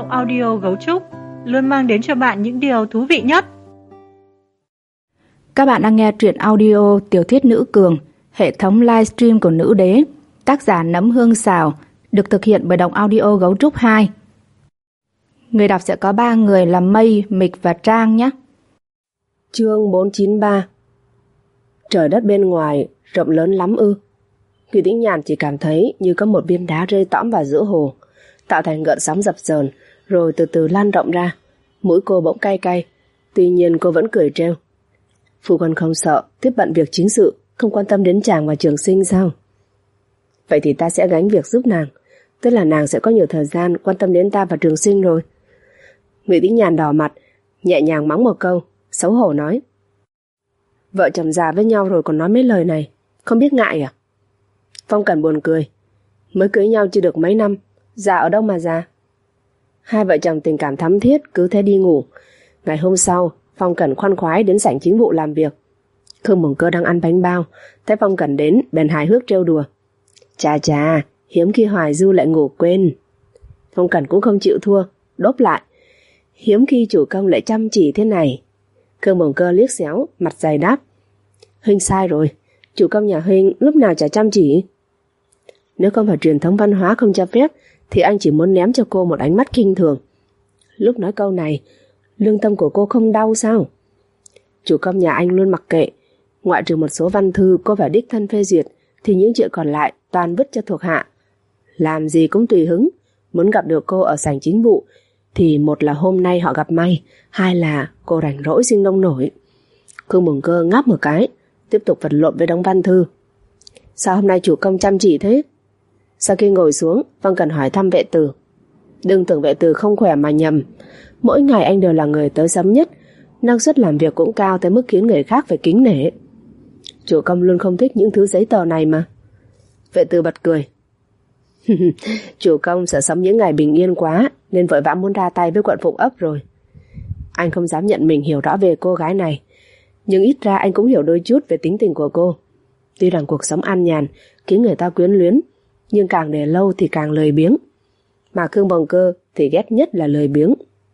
audio Gấu Trúc luôn mang đến cho bạn những điều thú vị nhất. Các bạn đang nghe truyện audio Tiểu thuyết Nữ Cường, hệ thống livestream của Nữ Đế, tác giả Nấm Hương Xào, được thực hiện bởi Đọc Audio Gấu Trúc 2. Người đọc sẽ có 3 người là Mây, Mịch và Trang nhé. Chương 493. Trời đất bên ngoài rộng lớn lắm ư? Kỳ Tĩnh Nhàn chỉ cảm thấy như có một viên đá rơi tõm vào giữa hồ, tạo thành gợn sóng dập dờn, rồi từ từ lan rộng ra. Mũi cô bỗng cay cay, tuy nhiên cô vẫn cười trêu. Phu quân không sợ tiếp bận việc chính sự, không quan tâm đến chàng và Trường Sinh sao? Vậy thì ta sẽ gánh việc giúp nàng, tức là nàng sẽ có nhiều thời gian quan tâm đến ta và Trường Sinh rồi. Ngụy Tĩnh Nhàn đỏ mặt, nhẹ nhàng mắng một câu, xấu hổ nói: Vợ chồng già với nhau rồi còn nói mấy lời này, không biết ngại à? Phong Cẩn buồn cười, mới cưới nhau chưa được mấy năm, già ở đâu mà già. Hai vợ chồng tình cảm thắm thiết cứ thế đi ngủ. Ngày hôm sau, Phong Cẩn khoan khoái đến sảnh chính vụ làm việc. Khương Mộng Cơ đang ăn bánh bao, thấy Phong Cẩn đến bèn hài hước trêu đùa: Chà chà, hiếm khi Hoài Du lại ngủ quên. Phong Cẩn cũng không chịu thua, đốp lại: Hiếm khi chủ công lại chăm chỉ thế này. Khương Mộng Cơ liếc xéo, mặt dày đáp: Huynh sai rồi, chủ công nhà huynh lúc nào chả chăm chỉ. Nếu không phải truyền thống văn hóa không cho phép thì anh chỉ muốn ném cho cô một ánh mắt khinh thường. Lúc nói câu này, lương tâm của cô không đau sao? Chủ công nhà anh luôn mặc kệ, ngoại trừ một số văn thư cô phải đích thân phê duyệt thì những chuyện còn lại toàn vứt cho thuộc hạ. Làm gì cũng tùy hứng, muốn gặp được cô ở sảnh chính vụ thì một là hôm nay họ gặp may, hai là cô rảnh rỗi sinh nông nổi. Khương Mộng Cơ ngáp một cái, tiếp tục vật lộn với đống văn thư. Sao hôm nay chủ công chăm chỉ thế? Sau khi ngồi xuống, Phong Cần hỏi thăm Vệ Tử. Đừng tưởng Vệ Tử không khỏe mà nhầm, mỗi ngày anh đều là người tới sớm nhất, năng suất làm việc cũng cao tới mức khiến người khác phải kính nể. Chủ công luôn không thích những thứ giấy tờ này mà. Vệ Tử bật cười. Chủ công sợ sống những ngày bình yên quá nên vội vã muốn ra tay với quận Phụng Ấp rồi. Anh không dám nhận mình hiểu rõ về cô gái này, nhưng ít ra anh cũng hiểu đôi chút về tính tình của cô. Tuy rằng cuộc sống an nhàn khiến người ta quyến luyến, nhưng càng để lâu thì càng lười biếng. Mà Khương Mộng Cơ thì ghét nhất là lười biếng.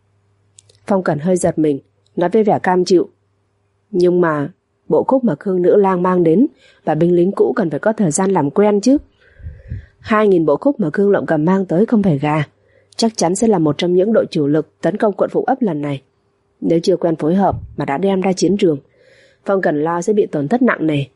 Phong Cẩn hơi giật mình, nói với vẻ cam chịu: Nhưng mà bộ khúc mà Khương nữ lang mang đến và binh lính cũ cần phải có thời gian làm quen chứ. 2.000 bộ khúc mà Khương Lộng Cầm mang tới không phải gà, chắc chắn sẽ là một trong những đội chủ lực tấn công quận Phụng Ấp lần này. Nếu chưa quen phối hợp mà đã đem ra chiến trường, Phong Cẩn lo sẽ bị tổn thất nặng nề.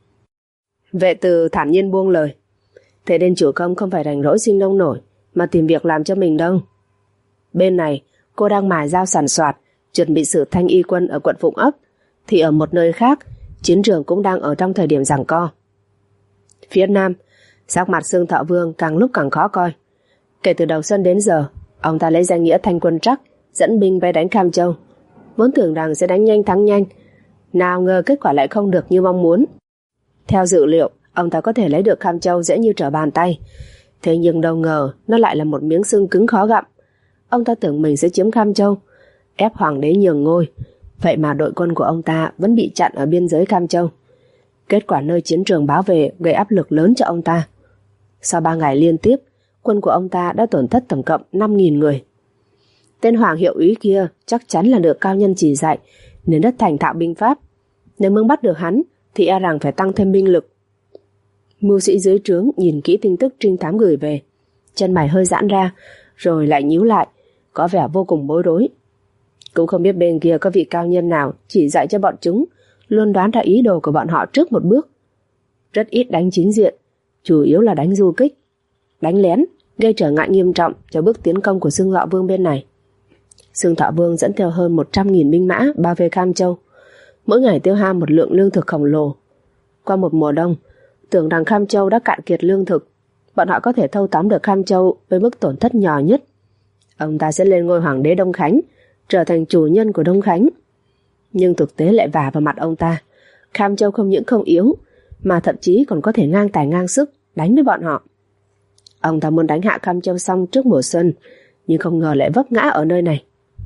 Vệ Tử thản nhiên buông lời: Thế nên chủ công không phải rảnh rỗi sinh nông nổi mà tìm việc làm cho mình đâu. Bên này cô đang mài dao sàn soạt chuẩn bị xử thanh y quân ở quận Phụng Ấp, thì ở một nơi khác chiến trường cũng đang ở trong thời điểm giằng co. Phía Nam, sắc mặt Xương Thọ Vương càng lúc càng khó coi. Kể từ đầu xuân đến giờ, ông ta lấy danh nghĩa thanh quân trắc dẫn binh vây đánh Cam Châu, vốn tưởng rằng sẽ đánh nhanh thắng nhanh, nào ngờ kết quả lại không được như mong muốn. Theo dự liệu, ông ta có thể lấy được Cam Châu dễ như trở bàn tay, thế nhưng đâu ngờ nó lại là một miếng xương cứng khó gặm. Ông ta tưởng mình sẽ chiếm Cam Châu, ép hoàng đế nhường ngôi, vậy mà đội quân của ông ta vẫn bị chặn ở biên giới Cam Châu. Kết quả nơi chiến trường báo về gây áp lực lớn cho ông ta. Sau 3 ngày liên tiếp, quân của ông ta đã tổn thất tổng cộng 5.000 người. Tên Hoàng hiệu úy kia chắc chắn là được cao nhân chỉ dạy nên rất thành thạo binh pháp. Nếu muốn bắt được hắn thì e rằng phải tăng thêm binh lực. Mưu sĩ dưới trướng nhìn kỹ tin tức trinh thám gửi về, chân mày hơi giãn ra rồi lại nhíu lại, có vẻ vô cùng bối rối. Cũng không biết bên kia có vị cao nhân nào chỉ dạy cho bọn chúng luôn đoán ra ý đồ của bọn họ trước một bước. Rất ít đánh chính diện, chủ yếu là đánh du kích, đánh lén, gây trở ngại nghiêm trọng cho bước tiến công của Xương Thọ Vương bên này. Xương Thọ Vương dẫn theo hơn 100.000 binh mã bao vây Cam Châu, mỗi ngày tiêu hao một lượng lương thực khổng lồ. Qua một mùa đông, tưởng rằng Cam Châu đã cạn kiệt lương thực, bọn họ có thể thâu tóm được Cam Châu với mức tổn thất nhỏ nhất. Ông ta sẽ lên ngôi hoàng đế Đông Khánh, trở thành chủ nhân của Đông Khánh. Nhưng thực tế lại vả vào mặt ông ta. Cam Châu không những không yếu, mà thậm chí còn có thể ngang tài ngang sức đánh với bọn họ. Ông ta muốn đánh hạ Cam Châu xong trước mùa xuân, nhưng không ngờ lại vấp ngã ở nơi này.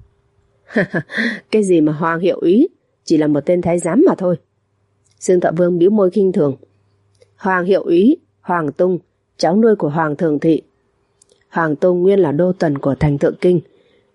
Cái gì mà Hoàng hiệu úy, chỉ là một tên thái giám mà thôi. Xương Thọ Vương bĩu môi khinh thường. Hoàng hiệu úy, Hoàng Tung, cháu nuôi của Hoàng Thường Thị. Hoàng Tung nguyên là đô tần của thành Thượng Kinh,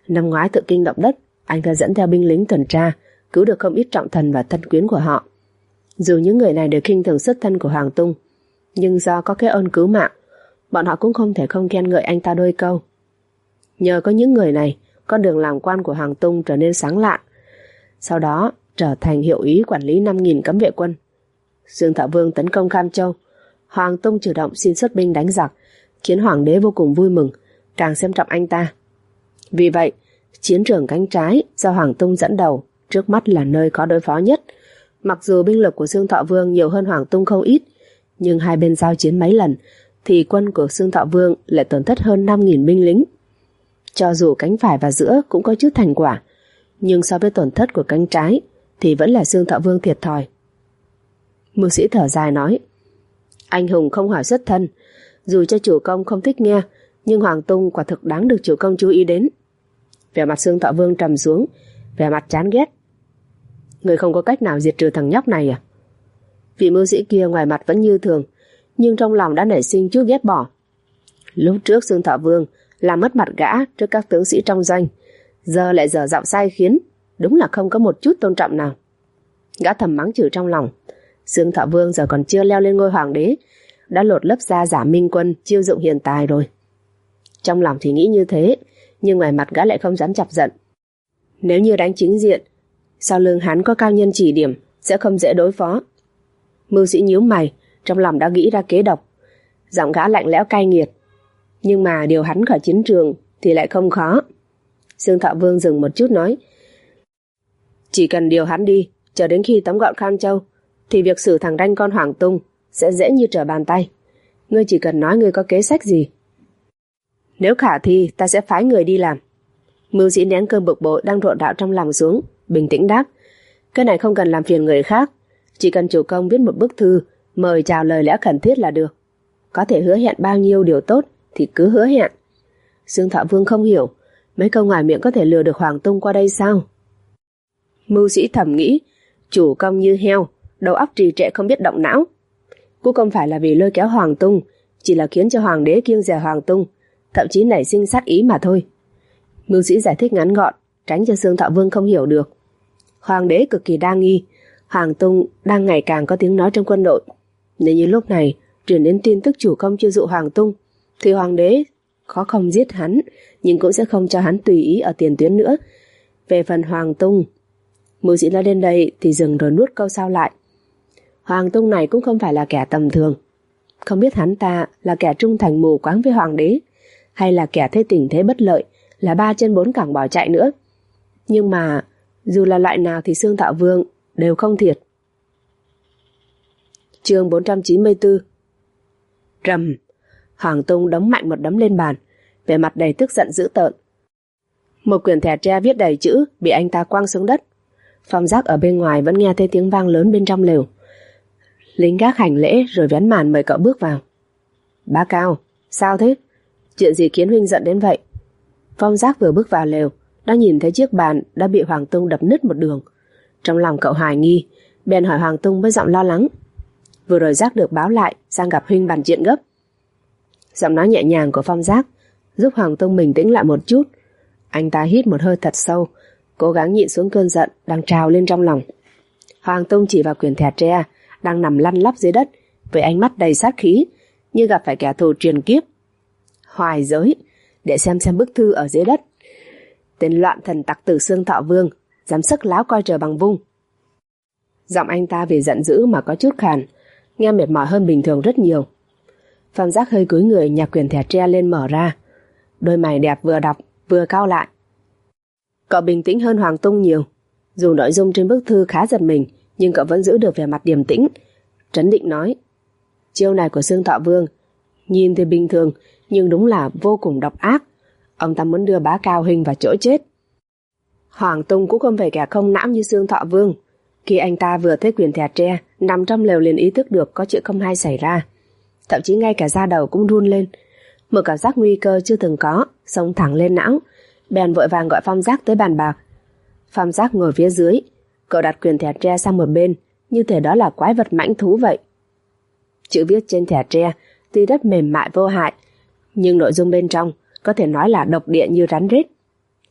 Năm ngoái tự kinh động đất, anh ta dẫn theo binh lính tuần tra, cứu được không ít trọng thần và thân quyến của họ. Dù những người này đều khinh thường xuất thân của Hoàng Tung, nhưng do có cái ơn cứu mạng, bọn họ cũng không thể không khen ngợi anh ta đôi câu. Nhờ có những người này, con đường làm quan của Hoàng Tung trở nên sáng lạn. Sau đó trở thành hiệu úy quản lý 5.000 cấm vệ quân. Dương Thọ Vương tấn công Cam Châu, Hoàng Tung chủ động xin xuất binh đánh giặc, khiến hoàng đế vô cùng vui mừng, càng xem trọng anh ta. Vì vậy, chiến trường cánh trái do Hoàng Tung dẫn đầu trước mắt là nơi có đối phó nhất. Mặc dù binh lực của Dương Thọ Vương nhiều hơn Hoàng Tung không ít, nhưng hai bên giao chiến mấy lần thì quân của Dương Thọ Vương lại tổn thất hơn 5.000 binh lính. Cho dù cánh phải và giữa cũng có chút thành quả, nhưng so với tổn thất của cánh trái thì vẫn là Dương Thọ Vương thiệt thòi. Mưu sĩ thở dài nói: anh hùng không hỏi xuất thân, dù cho chủ công không thích nghe, nhưng Hoàng Tung quả thực đáng được chủ công chú ý đến. Vẻ mặt Dương Thọ Vương trầm xuống, vẻ mặt chán ghét. Người không có cách nào diệt trừ thằng nhóc này à? Vị mưu sĩ kia ngoài mặt vẫn như thường, nhưng trong lòng đã nảy sinh chút ghét bỏ. Lúc trước Dương Thọ Vương làm mất mặt gã trước các tướng sĩ trong doanh, giờ lại dở giọng sai khiến, đúng là không có một chút tôn trọng nào. Gã thầm mắng chửi trong lòng. Dương Thọ Vương giờ còn chưa leo lên ngôi hoàng đế, đã lột lớp da giả minh quân chiêu dụng hiền tài rồi. Trong lòng thì nghĩ như thế, nhưng ngoài mặt gã lại không dám chọc giận. Nếu như đánh chính diện, sau lưng hắn có cao nhân chỉ điểm, sẽ không dễ đối phó. Mưu sĩ nhíu mày, trong lòng đã nghĩ ra kế độc. Giọng gã lạnh lẽo cay nghiệt. Nhưng mà điều hắn khỏi chiến trường thì lại không khó. Dương Thọ Vương dừng một chút nói: chỉ cần điều hắn đi, chờ đến khi tóm gọn Kham Châu, thì việc xử thằng ranh con Hoàng Tung sẽ dễ như trở bàn tay. Ngươi chỉ cần nói ngươi có kế sách gì. Nếu khả thi, ta sẽ phái người đi làm. Mưu sĩ nén cơn bực bội đang rộn rạo trong lòng xuống, bình tĩnh đáp: cái này không cần làm phiền người khác, chỉ cần chủ công viết một bức thư mời chào lời lẽ khẩn thiết là được. Có thể hứa hẹn bao nhiêu điều tốt thì cứ hứa hẹn. Dương Thọ Vương không hiểu, mấy câu ngoài miệng có thể lừa được Hoàng Tung qua đây sao? Mưu sĩ thầm nghĩ, chủ công như heo, đầu óc trì trệ không biết động não. Cũng không phải là vì lôi kéo Hoàng Tung, chỉ là khiến cho hoàng đế kiêng dè Hoàng Tung, thậm chí nảy sinh sát ý mà thôi. Mưu sĩ giải thích ngắn gọn, tránh cho Dương Thọ Vương không hiểu được. Hoàng đế cực kỳ đa nghi, Hoàng Tung đang ngày càng có tiếng nói trong quân đội. Nếu như lúc này truyền đến tin tức chủ công chiêu dụ Hoàng Tung, thì hoàng đế khó không giết hắn, nhưng cũng sẽ không cho hắn tùy ý ở tiền tuyến nữa. Về phần Hoàng Tung, mưu sĩ nói đến đây thì dừng rồi nuốt câu sau lại. Hoàng Tung này cũng không phải là kẻ tầm thường. Không biết hắn ta là kẻ trung thành mù quáng với hoàng đế, hay là kẻ thấy tình thế bất lợi, là 3 chân 4 cẳng bỏ chạy nữa. Nhưng mà dù là loại nào thì Dương Thọ Vương đều không thiệt. Chương 494. Rầm. Hoàng Tung đấm mạnh một đấm lên bàn, vẻ mặt đầy tức giận dữ tợn. Một quyển thẻ tre viết đầy chữ bị anh ta quăng xuống đất. Phong Giác ở bên ngoài vẫn nghe thấy tiếng vang lớn bên trong lều. Lính gác hành lễ rồi vén màn mời cậu bước vào. Bá Cao, sao thế? Chuyện gì khiến huynh giận đến vậy? Phong Giác vừa bước vào lều đã nhìn thấy chiếc bàn đã bị Hoàng Tung đập nứt một đường. Trong lòng cậu hoài nghi, bèn hỏi Hoàng Tung với giọng lo lắng: vừa rồi Giác được báo lại sang gặp huynh bàn chuyện gấp. Giọng nói nhẹ nhàng của Phong Giác giúp Hoàng Tung bình tĩnh lại một chút. Anh ta hít một hơi thật sâu, cố gắng nhịn xuống cơn giận đang trào lên trong lòng. Hoàng Tung chỉ vào quyển thẻ tre đang nằm lăn lóc dưới đất với ánh mắt đầy sát khí, như gặp phải kẻ thù truyền kiếp. Hoài giới, để xem bức thư ở dưới đất. Tên loạn thần tặc tử Dương Thọ Vương dám sức láo coi trời bằng vung. Giọng anh ta vì giận dữ mà có chút khàn, nghe mệt mỏi hơn bình thường rất nhiều. Phong Giác hơi cúi người nhặt quyển thẻ tre lên mở ra. Đôi mày đẹp vừa đọc vừa cau lại. Cậu bình tĩnh hơn Hoàng Tung nhiều. Dù nội dung trên bức thư khá giật mình, nhưng cậu vẫn giữ được vẻ mặt điềm tĩnh, trấn định nói: chiêu này của Dương Thọ Vương nhìn thì bình thường, nhưng đúng là vô cùng độc ác. Ông ta muốn đưa Bá Cao huynh vào chỗ chết. Hoàng Tung cũng không phải kẻ không não như Dương Thọ Vương. Khi anh ta vừa thấy quyển thẻ tre nằm trong lều liền ý thức được có chuyện không hay xảy ra, thậm chí ngay cả da đầu cũng run lên. Một cảm giác nguy cơ chưa từng có xông thẳng lên não, bèn vội vàng gọi Phong Giác tới bàn bạc. Phong Giác ngồi phía dưới, cậu đặt quyển thẻ tre sang một bên, như thể đó là quái vật mãnh thú vậy. Chữ viết trên thẻ tre tuy rất mềm mại vô hại, nhưng nội dung bên trong có thể nói là độc địa như rắn rết.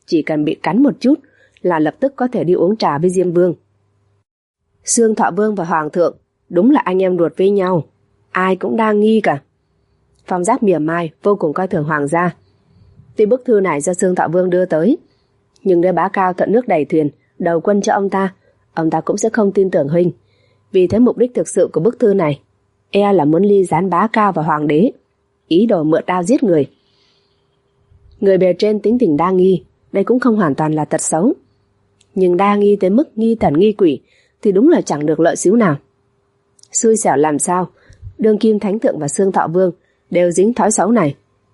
chỉ cần bị cắn một chút là lập tức có thể đi uống trà với Diêm Vương. Xương Thọ Vương và Hoàng thượng đúng là anh em ruột với nhau, ai cũng đang nghi cả. Phong Giác mỉa mai vô cùng coi thường Hoàng gia. Tuy bức thư này do Xương Thọ Vương đưa tới, nhưng nếu Bá Cao thuận nước đẩy thuyền đầu quân cho ông ta cũng sẽ không tin tưởng huynh. Vì thế mục đích thực sự của bức thư này là muốn ly gián Bá Cao và Hoàng đế, ý đồ mượn đao giết người. Người bề trên tính tình đa nghi, đây cũng không hoàn toàn là tật xấu, nhưng đa nghi tới mức nghi thần nghi quỷ thì đúng là chẳng được lợi xíu nào. Xui xẻo làm sao, đương kim thánh thượng và Xương Thọ Vương đều dính thói xấu này.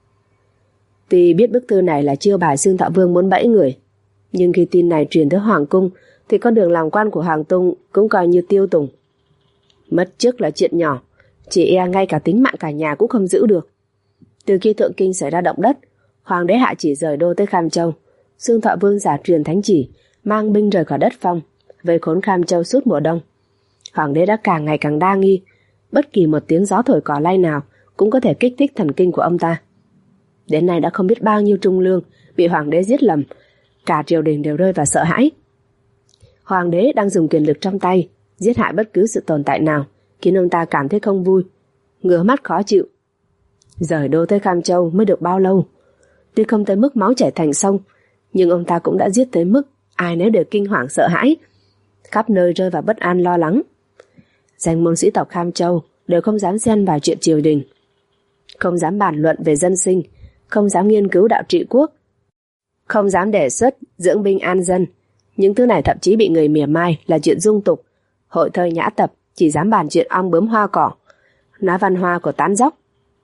Tuy biết bức thư này là chiêu bài Xương Thọ Vương muốn bẫy người, nhưng khi tin này truyền tới Hoàng cung thì con đường làm quan của Hoàng Tung cũng coi như tiêu tùng. Mất chức là chuyện nhỏ, chỉ ngay cả tính mạng cả nhà cũng không giữ được. Từ khi Thượng Kinh xảy ra động đất, Hoàng đế hạ chỉ rời đô tới Kham Châu. Xương Thọ Vương giả truyền thánh chỉ, mang binh rời khỏi đất Phong, vây khốn Kham Châu suốt mùa đông. Hoàng đế đã càng ngày càng đa nghi, bất kỳ một tiếng gió thổi cỏ lay nào cũng có thể kích thích thần kinh của ông ta. Đến nay đã không biết bao nhiêu trung lương bị Hoàng đế giết lầm, cả triều đình đều rơi vào sợ hãi. Hoàng đế đang dùng quyền lực trong tay giết hại bất cứ sự tồn tại nào, khiến ông ta cảm thấy không vui, ngứa mắt khó chịu. Rời đô tới Kham Châu mới được bao lâu, tuy không tới mức máu chảy thành sông, nhưng ông ta cũng đã giết tới mức ai nấy đều kinh hoàng sợ hãi, khắp nơi rơi vào bất an lo lắng. Danh môn sĩ tộc Kham Châu đều không dám xen vào chuyện triều đình, không dám bàn luận về dân sinh, không dám nghiên cứu đạo trị quốc, không dám đề xuất dưỡng binh an dân. Những thứ này thậm chí bị người mỉa mai là chuyện dung tục. Hội thơ nhã tập chỉ dám bàn chuyện ong bướm hoa cỏ, nói văn hoa của tán dóc.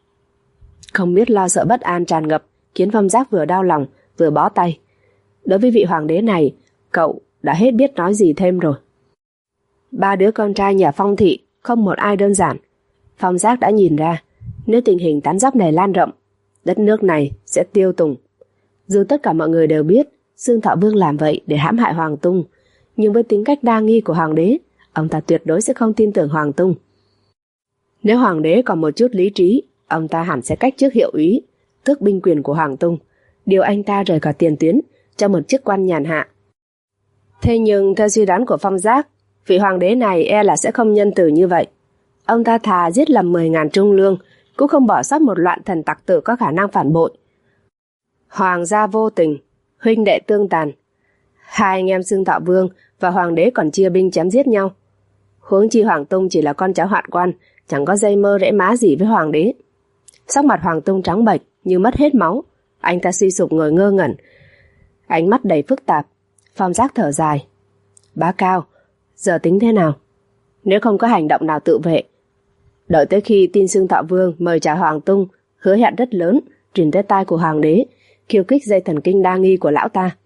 Không biết lo sợ bất an tràn ngập, khiến Phong Giác vừa đau lòng vừa bó tay. Đối với vị hoàng đế này, cậu đã hết biết nói gì thêm rồi. 3 đứa con trai nhà Phong thị không một ai đơn giản. Phong Giác đã nhìn ra, nếu tình hình tán dóc này lan rộng, đất nước này sẽ tiêu tùng. Dù tất cả mọi người đều biết Xương Thọ Vương làm vậy để hãm hại Hoàng Tung, nhưng với tính cách đa nghi của hoàng đế, ông ta tuyệt đối sẽ không tin tưởng Hoàng Tung. Nếu hoàng đế còn một chút lý trí, ông ta hẳn sẽ cách chức hiệu úy, tước binh quyền của Hoàng Tung, điều anh ta rời khỏi tiền tuyến cho một chức quan nhàn hạ. Thế nhưng theo suy đoán của Phong Giác, vị hoàng đế này là sẽ không nhân từ như vậy. Ông ta thà giết lầm 10.000 trung lương, cũng không bỏ sót một loạn thần tặc tử có khả năng phản bội. Hoàng gia vô tình, huynh đệ tương tàn. 2 anh em Xương Thọ Vương và hoàng đế còn chia binh chém giết nhau. Huống chi Hoàng Tung chỉ là con cháu hoạn quan, chẳng có dây mơ rễ má gì với hoàng đế. Sắc mặt Hoàng Tung trắng bệch như mất hết máu, anh ta suy sụp ngồi ngơ ngẩn, ánh mắt đầy phức tạp. Phong Giác thở dài. Bá Cao, giờ tính thế nào? Nếu không có hành động nào tự vệ, đợi tới khi tin Xương Thọ Vương mời chào Hoàng Tung, hứa hẹn rất lớn truyền tới tai của hoàng đế, khiêu khích dây thần kinh đa nghi của lão ta.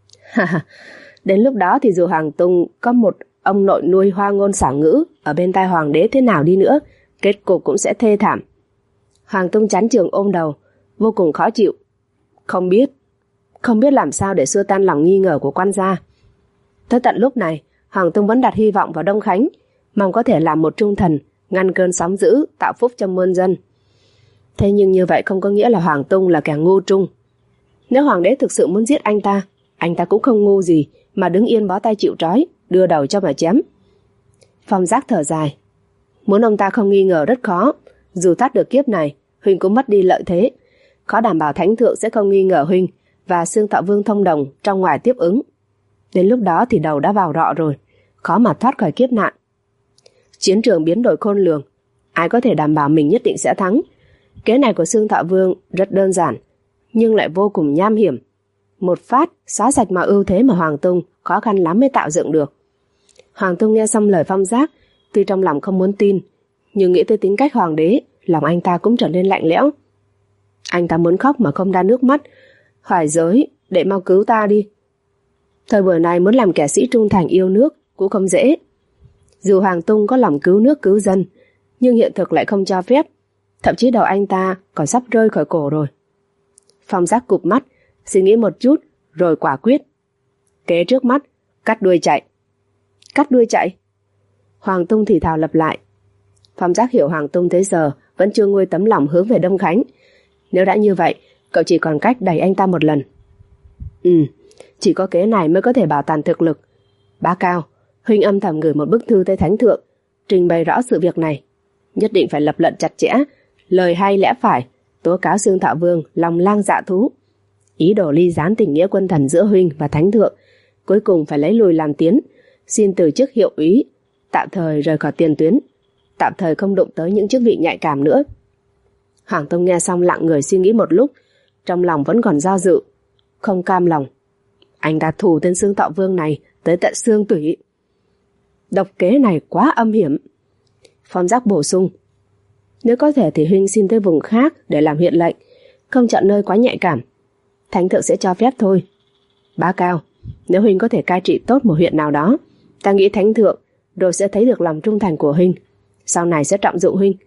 Đến lúc đó thì dù Hoàng Tung có một ông nội nuôi hoa ngôn xảo ngữ ở bên tai hoàng đế thế nào đi nữa, kết cục cũng sẽ thê thảm. Hoàng Tung chán chường ôm đầu, vô cùng khó chịu. Không biết làm sao để xua tan lòng nghi ngờ của quan gia. Tới tận lúc này, Hoàng Tung vẫn đặt hy vọng vào Đông Khánh, mong có thể làm một trung thần, ngăn cơn sóng dữ, tạo phúc cho muôn dân. Thế nhưng như vậy không có nghĩa là Hoàng Tung là kẻ ngu trung. Nếu hoàng đế thực sự muốn giết anh ta cũng không ngu gì mà đứng yên bó tay chịu trói, đưa đầu cho mà chém. Phong Giác thở dài. Muốn ông ta không nghi ngờ rất khó, dù thoát được kiếp này, huynh cũng mất đi lợi thế. Khó đảm bảo thánh thượng sẽ không nghi ngờ huynh và Xương Thọ Vương thông đồng trong ngoài tiếp ứng. Đến lúc đó thì đầu đã vào rọ rồi, khó mà thoát khỏi kiếp nạn. Chiến trường biến đổi khôn lường, ai có thể đảm bảo mình nhất định sẽ thắng. Kế này của Xương Thọ Vương rất đơn giản, nhưng lại vô cùng nham hiểm. Một phát xóa sạch mọi ưu thế mà Hoàng Tung khó khăn lắm mới tạo dựng được. Hoàng Tung nghe xong lời Phong Giác, tuy trong lòng không muốn tin, nhưng nghĩ tới tính cách hoàng đế, lòng anh ta cũng trở nên lạnh lẽo. Anh ta muốn khóc mà không ra nước mắt. Hoài Giới, để mau cứu ta đi. Thời buổi này muốn làm kẻ sĩ trung thành yêu nước cũng không dễ. Dù Hoàng Tung có lòng cứu nước cứu dân, nhưng hiện thực lại không cho phép. Thậm chí đầu anh ta còn sắp rơi khỏi cổ rồi. Phong Giác cụp mắt, suy nghĩ một chút, rồi quả quyết. Kế trước mắt, cắt đuôi chạy. Cắt đuôi chạy? Hoàng Tung thì thào lặp lại. Phong Giác hiểu Hoàng Tung tới giờ vẫn chưa nguôi tấm lòng hướng về Đông Khánh. Nếu đã như vậy, cậu chỉ còn cách đẩy anh ta một lần. Chỉ có kế này mới có thể bảo toàn thực lực. Bá Cao, huynh âm thầm gửi một bức thư tới Thánh Thượng, trình bày rõ sự việc này. Nhất định phải lập luận chặt chẽ, lời hay lẽ phải, tố cáo Xương Thọ Vương lòng lang dạ thú, ý đồ ly gián tình nghĩa quân thần giữa huynh và Thánh Thượng. Cuối cùng phải lấy lùi làm tiến, xin từ chức hiệu úy, tạm thời rời khỏi tiền tuyến, tạm thời không đụng tới những chức vị nhạy cảm nữa. Hoàng Tông nghe xong lặng người suy nghĩ một lúc, trong lòng vẫn còn do dự, không cam lòng. Anh đã thù tên Xương Thọ Vương này tới tận xương tủy. Độc kế này quá âm hiểm. Phong Giác bổ sung, nếu có thể thì huynh xin tới vùng khác để làm huyện lệnh, không chọn nơi quá nhạy cảm. Thánh Thượng sẽ cho phép thôi. Bá Cao, nếu huynh có thể cai trị tốt một huyện nào đó, ta nghĩ Thánh Thượng rồi sẽ thấy được lòng trung thành của huynh, sau này sẽ trọng dụng huynh.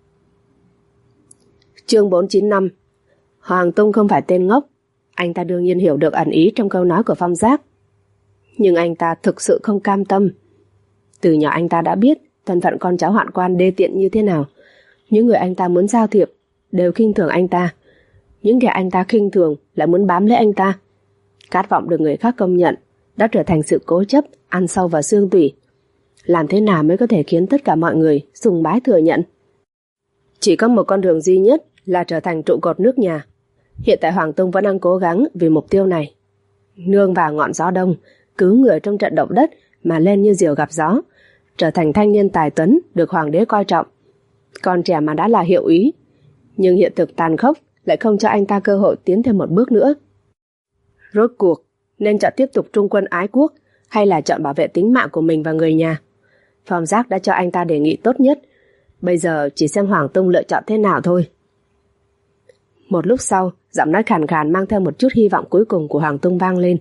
Chương 495. Hoàng Tung không phải tên ngốc, anh ta đương nhiên hiểu được ẩn ý trong câu nói của Phong Giác. Nhưng anh ta thực sự không cam tâm. Từ nhỏ anh ta đã biết thân phận con cháu hoạn quan đê tiện như thế nào. Những người anh ta muốn giao thiệp đều khinh thường anh ta. Những kẻ anh ta khinh thường lại muốn bám lấy anh ta. Khát vọng được người khác công nhận đã trở thành sự cố chấp ăn sâu vào xương tủy. Làm thế nào mới có thể khiến tất cả mọi người sùng bái thừa nhận? Chỉ có một con đường duy nhất là trở thành trụ cột nước nhà. Hiện tại Hoàng Tung vẫn đang cố gắng vì mục tiêu này. Nương vào ngọn gió đông, cứu người trong trận động đất mà lên như diều gặp gió, trở thành thanh niên tài tuấn được hoàng đế coi trọng. Còn trẻ mà đã là hiệu úy, nhưng hiện thực tàn khốc lại không cho anh ta cơ hội tiến thêm một bước nữa. Rốt cuộc, nên chọn tiếp tục trung quân ái quốc hay là chọn bảo vệ tính mạng của mình và người nhà? Phong Giác đã cho anh ta đề nghị tốt nhất, bây giờ chỉ xem Hoàng Tung lựa chọn thế nào thôi. Một lúc sau, giọng nói khàn khàn mang theo một chút hy vọng cuối cùng của Hoàng Tung vang lên.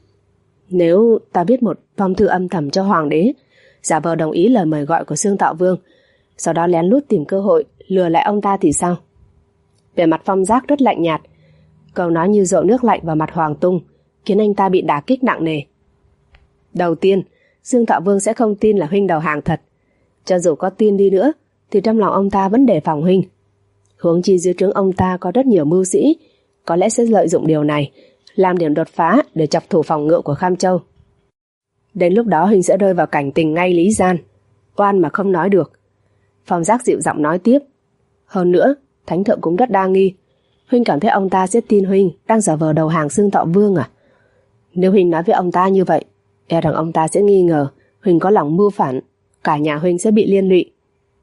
Nếu ta viết một phong thư âm thầm cho Hoàng đế, giả vờ đồng ý lời mời gọi của Xương Thọ Vương, sau đó lén lút tìm cơ hội lừa lại ông ta thì sao? Vẻ mặt Phong Giác rất lạnh nhạt, câu nói như dội nước lạnh vào mặt Hoàng Tung, khiến anh ta bị đả kích nặng nề. Đầu tiên, Xương Thọ Vương sẽ không tin là huynh đầu hàng thật. Cho dù có tin đi nữa, thì trong lòng ông ta vẫn đề phòng huynh. Huống chi dưới trướng ông ta có rất nhiều mưu sĩ, có lẽ sẽ lợi dụng điều này, làm điểm đột phá để chọc thủng phòng ngự của Kham Châu. Đến lúc đó huynh sẽ rơi vào cảnh tình ngay lý gian, oan mà không nói được. Phong Giác dịu giọng nói tiếp. Hơn nữa, Thánh Thượng cũng rất đa nghi. Huynh cảm thấy ông ta sẽ tin huynh đang giả vờ đầu hàng Xương Thọ Vương à? Nếu huynh nói với ông ta như vậy, e rằng ông ta sẽ nghi ngờ huynh có lòng mưu phản, cả nhà huynh sẽ bị liên lụy.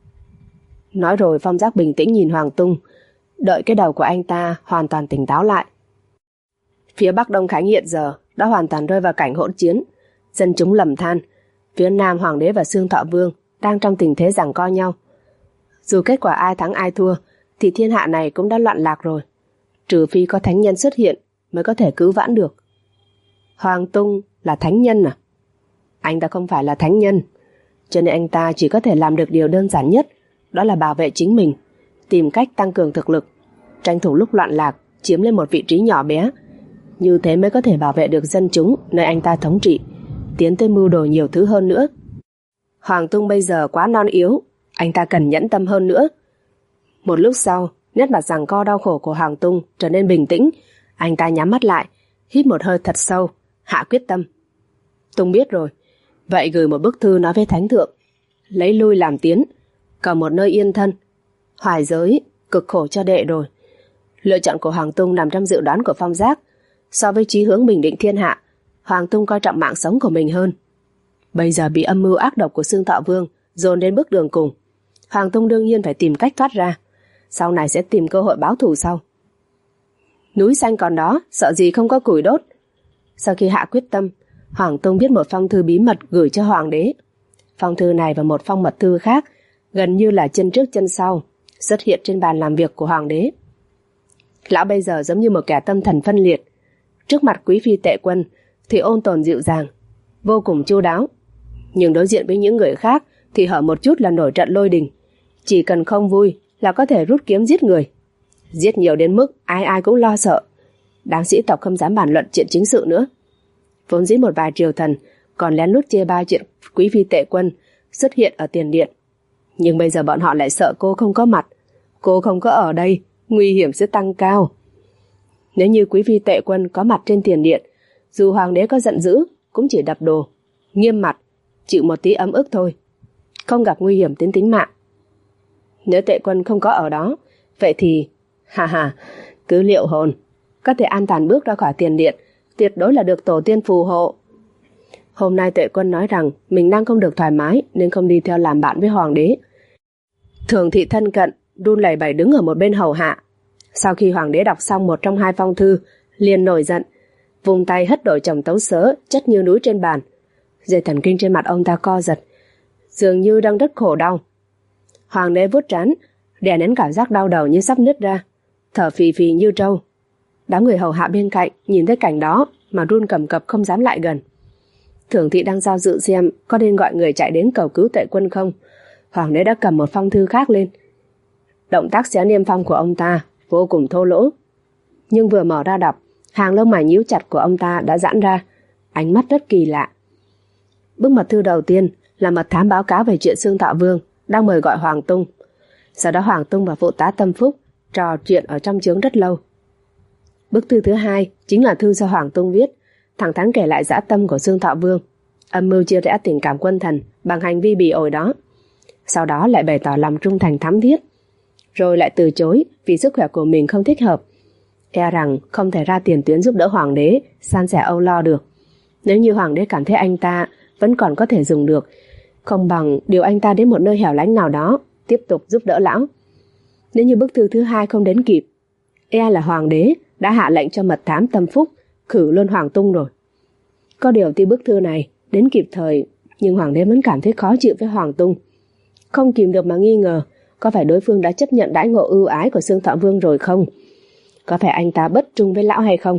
Nói rồi Phong Giác bình tĩnh nhìn Hoàng Tung, đợi cái đầu của anh ta hoàn toàn tỉnh táo lại. Phía Bắc Đông Khánh hiện giờ đã hoàn toàn rơi vào cảnh hỗn chiến, dân chúng lầm than. Phía Nam Hoàng đế và Xương Thọ Vương đang trong tình thế giằng co nhau. Dù kết quả ai thắng ai thua, thì thiên hạ này cũng đã loạn lạc rồi. Trừ phi có thánh nhân xuất hiện mới có thể cứu vãn được. Hoàng Tung là thánh nhân à? Anh ta không phải là thánh nhân, cho nên anh ta chỉ có thể làm được điều đơn giản nhất, đó là bảo vệ chính mình, tìm cách tăng cường thực lực, tranh thủ lúc loạn lạc chiếm lên một vị trí nhỏ bé. Như thế mới có thể bảo vệ được dân chúng nơi anh ta thống trị, tiến tới mưu đồ nhiều thứ hơn nữa. Hoàng Tung bây giờ quá non yếu, anh ta cần nhẫn tâm hơn nữa. Một lúc sau, nét mặt giằng co đau khổ của Hoàng Tung trở nên bình tĩnh. Anh ta nhắm mắt lại, hít một hơi thật sâu, hạ quyết tâm. Tung biết rồi, vậy gửi một bức thư nói với Thánh Thượng, lấy lui làm tiến, cầu một nơi yên thân. Hoài giới, cực khổ cho đệ rồi. Lựa chọn của Hoàng Tung nằm trong dự đoán của Phong Giác. So với chí hướng bình định thiên hạ, Hoàng Tung coi trọng mạng sống của mình hơn. Bây giờ bị âm mưu ác độc của Xương Thọ Vương dồn đến bước đường cùng, Hoàng Tung đương nhiên phải tìm cách thoát ra. Sau này sẽ tìm cơ hội báo thù sau. Núi xanh còn đó, sợ gì không có củi đốt. Sau khi hạ quyết tâm, Hoàng Tung viết một phong thư bí mật gửi cho Hoàng đế. Phong thư này và một phong mật thư khác gần như là chân trước chân sau xuất hiện trên bàn làm việc của Hoàng đế. Lão bây giờ giống như một kẻ tâm thần phân liệt. Trước mặt quý phi Tệ Quân thì ôn tồn dịu dàng, vô cùng chu đáo, nhưng đối diện với những người khác thì hở một chút là nổi trận lôi đình. Chỉ cần không vui là có thể rút kiếm giết người, giết nhiều đến mức ai ai cũng lo sợ. Đám sĩ tộc không dám bàn luận chuyện chính sự nữa. Vốn dĩ một vài triều thần còn lén lút chê bai chuyện quý phi Tệ Quân xuất hiện ở tiền điện, nhưng bây giờ bọn họ lại sợ cô không có mặt. Cô không có ở đây, nguy hiểm sẽ tăng cao. Nếu như quý phi Tệ Quân có mặt trên tiền điện, Dù hoàng đế có giận dữ cũng chỉ đập đồ, nghiêm mặt, chịu một tí ấm ức thôi, không gặp nguy hiểm đến tính mạng. Nếu Tệ Quân không có ở đó, vậy thì cứ liệu hồn, có thể an toàn bước ra khỏi tiền điện, tuyệt đối là được tổ tiên phù hộ. Hôm nay Tệ Quân nói rằng mình đang không được thoải mái nên không đi theo làm bạn với hoàng đế. Thường thị thân cận, run lẩy bẩy đứng ở một bên hầu hạ. Sau khi hoàng đế đọc xong một trong 2 phong thư, liền nổi giận, vùng tay hất đổi chồng tấu sớ chất như núi trên bàn. Dây thần kinh trên mặt ông ta co giật, dường như đang rất khổ đau. Hoàng đế vuốt trán, đè nén cảm giác đau đầu như sắp nứt ra, thở phì phì như trâu. Đám người hầu hạ bên cạnh nhìn thấy cảnh đó mà run cầm cập không dám lại gần. Thường thị đang do dự xem có nên gọi người chạy đến cầu cứu Tệ Quân không. Hoàng đế đã cầm một phong thư khác lên. Động tác xé niêm phong của ông ta vô cùng thô lỗ, nhưng vừa mở ra đọc, hàng lông mày nhíu chặt của ông ta đã giãn ra, ánh mắt rất kỳ lạ. Bức mật thư đầu tiên là mật thám báo cáo về chuyện Xương Thọ Vương đang mời gọi Hoàng Tung. Sau đó Hoàng Tung và phụ tá Tâm Phúc trò chuyện ở trong trướng rất lâu. Bức thư thứ 2 chính là thư do Hoàng Tung viết, thẳng thắn kể lại dã tâm của Xương Thọ Vương, âm mưu chia rẽ tình cảm quân thần bằng hành vi bỉ ổi đó. Sau đó lại bày tỏ lòng trung thành thắm thiết, rồi lại từ chối vì sức khỏe của mình không thích hợp, e rằng không thể ra tiền tuyến giúp đỡ hoàng đế san sẻ âu lo được. Nếu như hoàng đế cảm thấy anh ta vẫn còn có thể dùng được, không bằng điều anh ta đến một nơi hẻo lánh nào đó tiếp tục giúp đỡ lão. Nếu như bức thư thứ 2 không đến kịp, e là hoàng đế đã hạ lệnh cho mật thám Tâm Phúc khử luôn Hoàng Tung rồi. Có điều tuy bức thư này đến kịp thời, nhưng hoàng đế vẫn cảm thấy khó chịu với Hoàng Tung, không kìm được mà nghi ngờ có phải đối phương đã chấp nhận đãi ngộ ưu ái của Xương Thọ Vương rồi không? Có phải anh ta bất trung với lão hay không?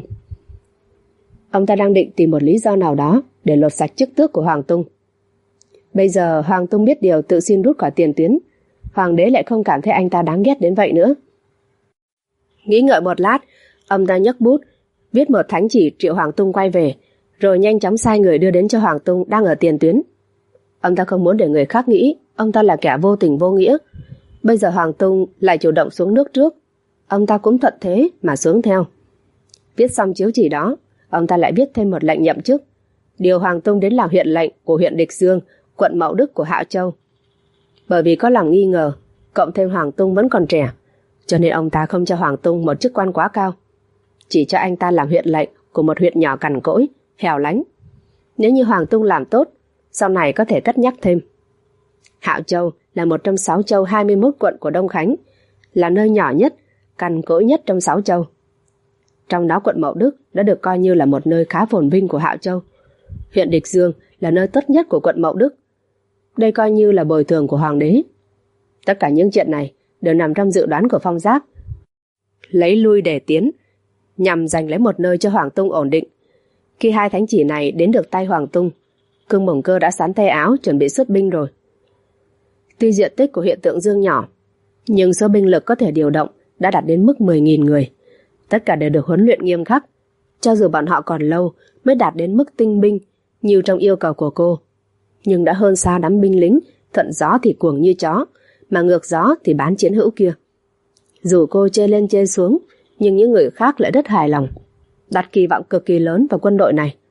Ông ta đang định tìm một lý do nào đó để lột sạch chức tước của Hoàng Tung. Bây giờ Hoàng Tung biết điều tự xin rút khỏi tiền tuyến, hoàng đế lại không cảm thấy anh ta đáng ghét đến vậy nữa. Nghĩ ngợi một lát, ông ta nhấc bút, viết một thánh chỉ triệu Hoàng Tung quay về, rồi nhanh chóng sai người đưa đến cho Hoàng Tung đang ở tiền tuyến. Ông ta không muốn để người khác nghĩ ông ta là kẻ vô tình vô nghĩa. Bây giờ Hoàng Tung lại chủ động xuống nước trước, ông ta cũng thuận thế mà xuống theo. Viết xong chiếu chỉ đó, ông ta lại viết thêm một lệnh nhậm chức, điều Hoàng Tung đến làm huyện lệnh của huyện Địch Dương, quận Mậu Đức của Hạ Châu. Bởi vì có lòng nghi ngờ, cộng thêm Hoàng Tung vẫn còn trẻ, cho nên ông ta không cho Hoàng Tung một chức quan quá cao, chỉ cho anh ta làm huyện lệnh của một huyện nhỏ cằn cỗi, hẻo lánh. Nếu như Hoàng Tung làm tốt, sau này có thể cất nhắc thêm. Hạ Châu là một trong 6 châu 21 quận của Đông Khánh, là nơi nhỏ nhất, cằn cỗi nhất trong 6 châu. Trong đó quận Mậu Đức đã được coi như là một nơi khá phồn vinh của Hạ Châu. Huyện Địch Dương là nơi tốt nhất của quận Mậu Đức. Đây coi như là bồi thường của hoàng đế. Tất cả những chuyện này đều nằm trong dự đoán của Phong Giác, lấy lui để tiến, nhằm giành lấy một nơi cho Hoàng Tung ổn định. Khi 2 thánh chỉ này đến được tay Hoàng Tung, Cương Bổng Cơ đã sắn tay áo chuẩn bị xuất binh rồi. Tuy diện tích của huyện Tượng Dương nhỏ, nhưng số binh lực có thể điều động đã đạt đến mức 10.000 người. Tất cả đều được huấn luyện nghiêm khắc, cho dù bọn họ còn lâu mới đạt đến mức tinh binh như trong yêu cầu của cô, nhưng đã hơn xa đám binh lính thuận gió thì cuồng như chó, mà ngược gió thì bán chiến hữu kia. Dù cô chê lên chê xuống, nhưng những người khác lại rất hài lòng, đặt kỳ vọng cực kỳ lớn vào quân đội này.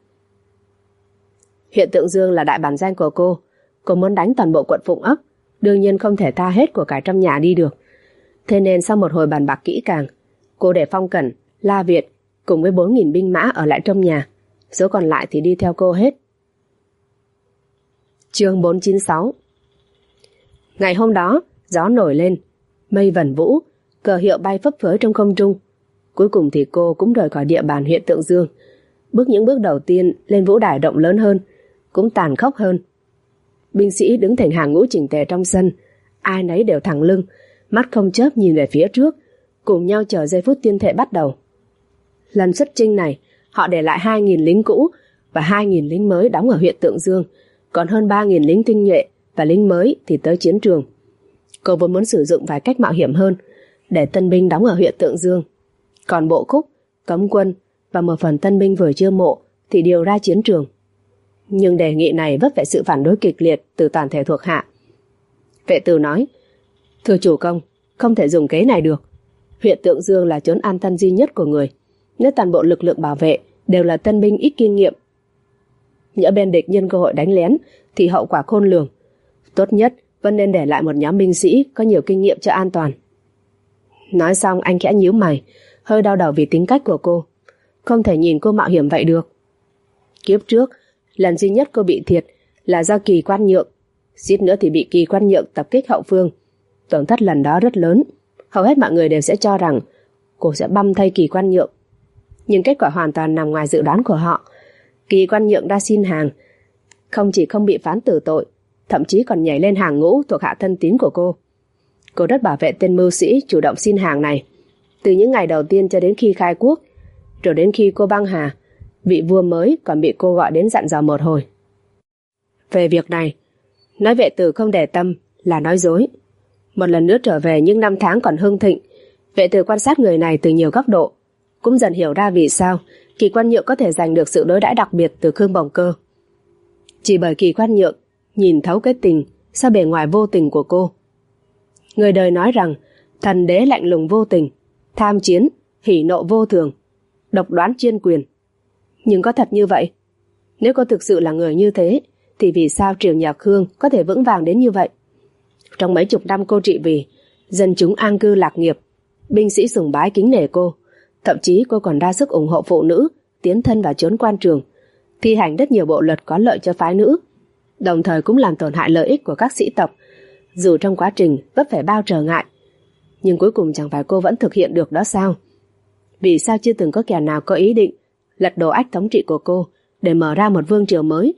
Huyện Tượng Dương là đại bản danh của cô muốn đánh toàn bộ quận Phụng Ấp, đương nhiên không thể tha hết của cải trong nhà đi được. Thế nên sau một hồi bàn bạc kỹ càng, cô để Phong Cẩn, La Việt cùng với 4.000 binh mã ở lại trong nhà, số còn lại thì đi theo cô hết. Chương 496. Ngày hôm đó, gió nổi lên, mây vẩn vũ, cờ hiệu bay phấp phới trong không trung. Cuối cùng thì cô cũng rời khỏi địa bàn huyện Tượng Dương, bước những bước đầu tiên lên vũ đài rộng lớn hơn, cũng tàn khốc hơn. Binh sĩ đứng thành hàng ngũ chỉnh tề trong sân, ai nấy đều thẳng lưng, mắt không chớp nhìn về phía trước, cùng nhau chờ giây phút tuyên thệ bắt đầu. Lần xuất chinh này, họ để lại 2.000 lính cũ và 2.000 lính mới đóng ở huyện Tượng Dương, còn hơn 3.000 lính tinh nhuệ và lính mới thì tới chiến trường. Cô vốn muốn sử dụng vài cách mạo hiểm hơn, để tân binh đóng ở huyện Tượng Dương, còn bộ khúc, cấm quân và một phần tân binh vừa chiêu mộ thì điều ra chiến trường. Nhưng đề nghị này vấp phải sự phản đối kịch liệt từ toàn thể thuộc hạ. Vệ Từ nói: "Thưa chủ công, không thể dùng kế này được. Huyện Tượng Dương là chốn an thân duy nhất của người. Nếu toàn bộ lực lượng bảo vệ đều là tân binh ít kinh nghiệm. Nhỡ bên địch nhân cơ hội đánh lén thì hậu quả khôn lường. Tốt nhất vẫn nên để lại một nhóm binh sĩ có nhiều kinh nghiệm cho an toàn. Nói xong anh khẽ nhíu mày, hơi đau đầu vì tính cách của cô. Không thể nhìn cô mạo hiểm vậy được. Kiếp trước, lần duy nhất cô bị thiệt là do Kỳ Quan Nhượng. Suýt nữa thì bị Kỳ Quan Nhượng tập kích hậu phương. Tổn thất lần đó rất lớn. Hầu hết mọi người đều sẽ cho rằng cô sẽ băm thay Kỳ Quan Nhượng. Nhưng kết quả hoàn toàn nằm ngoài dự đoán của họ. Kỳ Quan Nhượng đã xin hàng. Không chỉ không bị phán tử tội, thậm chí còn nhảy lên hàng ngũ thuộc hạ thân tín của cô. Cô rất bảo vệ tên mưu sĩ chủ động xin hàng này. Từ những ngày đầu tiên cho đến khi khai quốc, rồi đến khi cô băng hà, vị vua mới còn bị cô gọi đến dặn dò một hồi. Về việc này, nói Vệ Tử không để tâm là nói dối. Một lần nữa trở về những năm tháng còn hưng thịnh, Vệ Tử quan sát người này từ nhiều góc độ, cũng dần hiểu ra vì sao Kỳ Quan Nhượng có thể giành được sự đối đãi đặc biệt từ Khương Bồng Cơ. Chỉ bởi Kỳ Quan Nhượng nhìn thấu cái tình sau bề ngoài vô tình của cô. Người đời nói rằng thần đế lạnh lùng vô tình, tham chiến, hỉ nộ vô thường, độc đoán chuyên quyền. Nhưng có thật như vậy? Nếu cô thực sự là người như thế, thì vì sao triều nhà Khương có thể vững vàng đến như vậy? Trong mấy chục năm cô trị vì, dân chúng an cư lạc nghiệp, binh sĩ sùng bái kính nể cô. Thậm chí cô còn ra sức ủng hộ phụ nữ tiến thân vào chốn quan trường, thi hành rất nhiều bộ luật có lợi cho phái nữ, đồng thời cũng làm tổn hại lợi ích của các sĩ tộc. Dù trong quá trình vấp phải bao trở ngại, nhưng cuối cùng chẳng phải cô vẫn thực hiện được đó sao? Vì sao chưa từng có kẻ nào có ý định lật đổ ách thống trị của cô để mở ra một vương triều mới?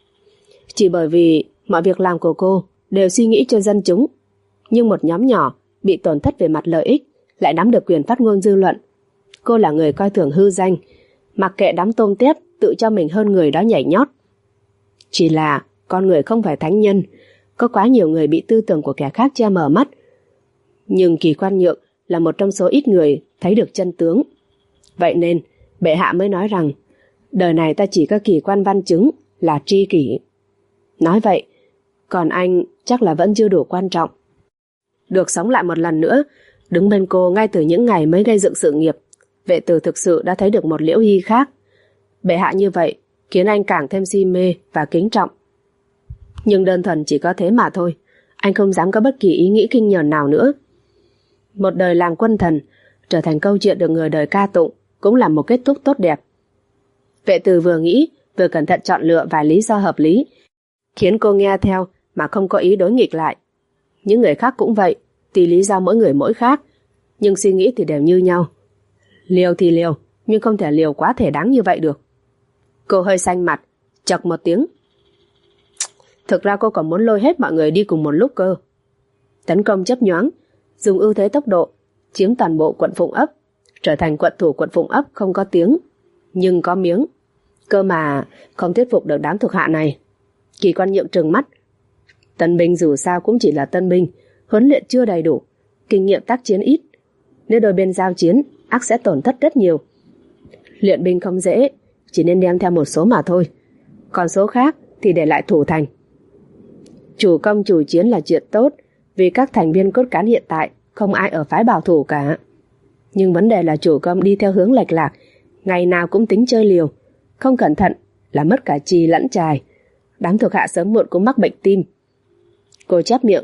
Chỉ bởi vì mọi việc làm của cô đều suy nghĩ cho dân chúng, nhưng một nhóm nhỏ bị tổn thất về mặt lợi ích lại nắm được quyền phát ngôn dư luận. Cô là người coi thường hư danh, mặc kệ đám tôm tép tự cho mình hơn người đó nhảy nhót. Chỉ là con người không phải thánh nhân, có quá nhiều người bị tư tưởng của kẻ khác che mờ mắt. Nhưng Kỳ Quan Nhượng là một trong số ít người thấy được chân tướng. Vậy nên bệ hạ mới nói rằng đời này ta chỉ có Kỳ Quan Văn chứng là tri kỷ. Nói vậy, còn anh chắc là vẫn chưa đủ quan trọng. Được sống lại một lần nữa, đứng bên cô ngay từ những ngày mới gây dựng sự nghiệp, Vệ Tử thực sự đã thấy được một Liễu Hy khác. Bệ hạ như vậy khiến anh càng thêm si mê và kính trọng. Nhưng đơn thuần chỉ có thế mà thôi, anh không dám có bất kỳ ý nghĩ kinh nhờn nào nữa. Một đời làm quân thần, trở thành câu chuyện được người đời ca tụng, cũng là một kết thúc tốt đẹp. Vệ Tử vừa nghĩ, vừa cẩn thận chọn lựa vài lý do hợp lý, khiến cô nghe theo mà không có ý đối nghịch lại. Những người khác cũng vậy, tùy lý do mỗi người mỗi khác, nhưng suy nghĩ thì đều như nhau. Liều thì liều, nhưng không thể liều quá thể đáng như vậy được. Cô hơi xanh mặt, chậc một tiếng. Thực ra cô còn muốn lôi hết mọi người đi cùng một lúc cơ. Tấn công chớp nhoáng, dùng ưu thế tốc độ, chiếm toàn bộ quận Phụng Ấp, trở thành quận thủ quận Phụng Ấp không có tiếng, nhưng có miếng. Cơ mà không thuyết phục được đám thuộc hạ này. Kỳ Quan Nhượng trừng mắt. Tân binh dù sao cũng chỉ là tân binh, huấn luyện chưa đầy đủ, kinh nghiệm tác chiến ít. Nếu đôi bên giao chiến, ắt sẽ tổn thất rất nhiều. Luyện binh không dễ, chỉ nên đem theo một số mà thôi. Còn số khác thì để lại thủ thành. Chủ công chủ chiến là chuyện tốt, vì các thành viên cốt cán hiện tại không ai ở phái bảo thủ cả. Nhưng vấn đề là chủ công đi theo hướng lệch lạc, ngày nào cũng tính chơi liều, không cẩn thận là mất cả chì lẫn chài. Đám thuộc hạ sớm muộn cũng mắc bệnh tim. Cô chép miệng.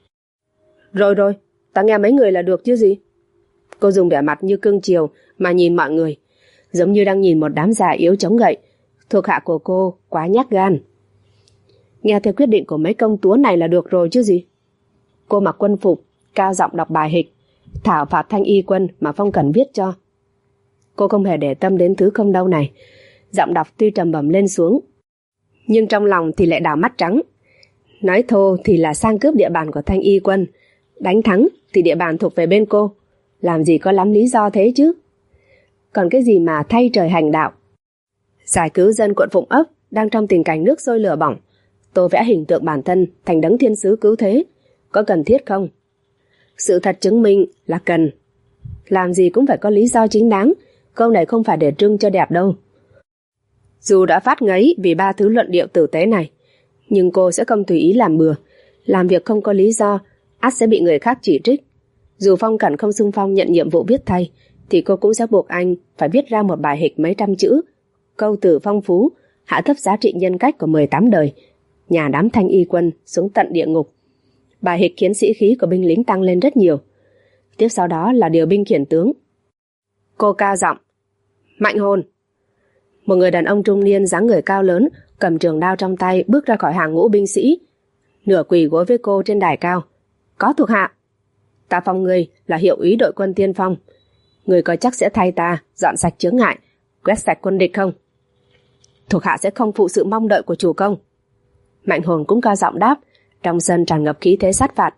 Rồi, ta nghe mấy người là được chứ gì. Cô dùng vẻ mặt như cương chiều mà nhìn mọi người, giống như đang nhìn một đám già yếu chống gậy. Thuộc hạ của cô quá nhát gan. Nghe theo quyết định của mấy công chúa này là được rồi chứ gì. Cô mặc quân phục, cao giọng đọc bài hịch, thảo phạt Thanh Y quân mà Phong Cẩn viết cho. Cô không hề để tâm đến thứ không đâu này. Giọng đọc tuy trầm bẩm lên xuống, nhưng trong lòng thì lại đảo mắt trắng. Nói thô thì là sang cướp địa bàn của Thanh Y quân, đánh thắng thì địa bàn thuộc về bên cô. Làm gì có lắm lý do thế chứ. Còn cái gì mà thay trời hành đạo. Giải cứu dân quận Phụng Ấp đang trong tình cảnh nước sôi lửa bỏng, tô vẽ hình tượng bản thân thành đấng thiên sứ cứu thế, có cần thiết không? Sự thật chứng minh là cần. Làm gì cũng phải có lý do chính đáng, câu này không phải để trưng cho đẹp đâu. Dù đã phát ngấy vì ba thứ luận điệu tử tế này, nhưng cô sẽ không tùy ý làm bừa. Làm việc không có lý do, ắt sẽ bị người khác chỉ trích. Dù Phong Cẩn không xung phong nhận nhiệm vụ viết thay, thì cô cũng sẽ buộc anh phải viết ra một bài hịch mấy trăm chữ, câu từ phong phú, hạ thấp giá trị nhân cách của 18 đời, nhà đám thanh y quân xuống tận địa ngục. Bài hịch khiến sĩ khí của binh lính tăng lên rất nhiều. Tiếp sau đó là điều binh khiển tướng. Cô cao giọng: Mạnh Hồn. Một người đàn ông trung niên dáng người cao lớn, cầm trường đao trong tay bước ra khỏi hàng ngũ binh sĩ, nửa quỳ gối với cô trên đài cao. Có thuộc hạ. Ta phong người là hiệu úy đội quân tiên phong. Người có chắc sẽ thay ta dọn sạch chướng ngại, quét sạch quân địch không? Thuộc hạ sẽ không phụ sự mong đợi của chủ công. Mạnh Hồn cũng cao giọng đáp, trong sân tràn ngập khí thế sát phạt.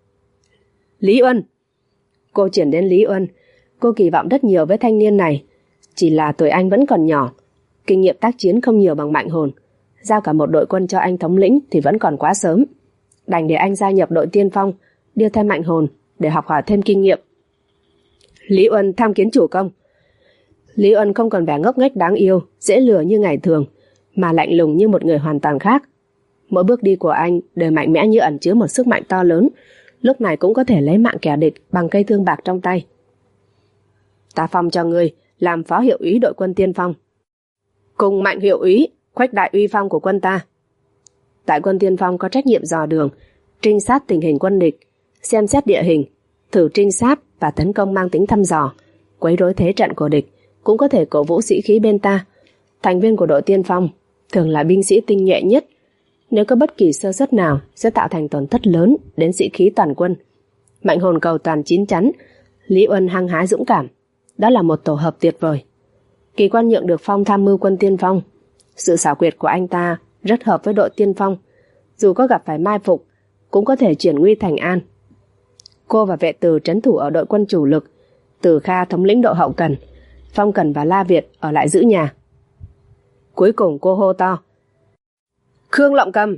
Lý Uân. Cô chuyển đến Lý Uân. Cô kỳ vọng rất nhiều với thanh niên này, chỉ là tuổi anh vẫn còn nhỏ, kinh nghiệm tác chiến không nhiều bằng Mạnh Hồn. Giao cả một đội quân cho anh thống lĩnh thì vẫn còn quá sớm. Đành để anh gia nhập đội tiên phong, đưa theo Mạnh Hồn để học hỏi thêm kinh nghiệm. Lý Uân tham kiến chủ công. Lý Uân không còn vẻ ngốc nghếch đáng yêu, dễ lừa như ngày thường, mà lạnh lùng như một người hoàn toàn khác. Mỗi bước đi của anh đều mạnh mẽ như ẩn chứa một sức mạnh to lớn, lúc này cũng có thể lấy mạng kẻ địch bằng cây thương bạc trong tay. Ta phong cho ngươi làm phó hiệu úy đội quân tiên phong, cùng Mạnh hiệu úy khuếch đại uy phong của quân ta. Tại quân tiên phong có trách nhiệm dò đường, trinh sát tình hình quân địch, xem xét địa hình, thử trinh sát và tấn công mang tính thăm dò, quấy rối thế trận của địch, cũng có thể cổ vũ sĩ khí bên ta. Thành viên của đội tiên phong thường là binh sĩ tinh nhuệ nhất, nếu có bất kỳ sơ suất nào sẽ tạo thành tổn thất lớn đến sĩ khí toàn quân. Mạnh Hồn cầu toàn chín chắn, Lý Uân hăng hái dũng cảm. Đó là một tổ hợp tuyệt vời. Kỳ Quan Nhượng được phong tham mưu quân tiên phong. Sự xảo quyệt của anh ta rất hợp với đội tiên phong, dù có gặp phải mai phục cũng có thể chuyển nguy thành an. Cô và Vệ Từ trấn thủ ở đội quân chủ lực, Từ Kha thống lĩnh đội hậu cần, Phong Cần và La Việt ở lại giữ nhà. Cuối cùng cô hô to: Khương Lộng Cầm.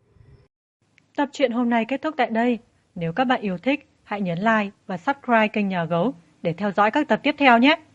Tập truyện hôm nay kết thúc tại đây. Nếu các bạn yêu thích, hãy nhấn like và subscribe kênh Nhà Gấu để theo dõi các tập tiếp theo nhé.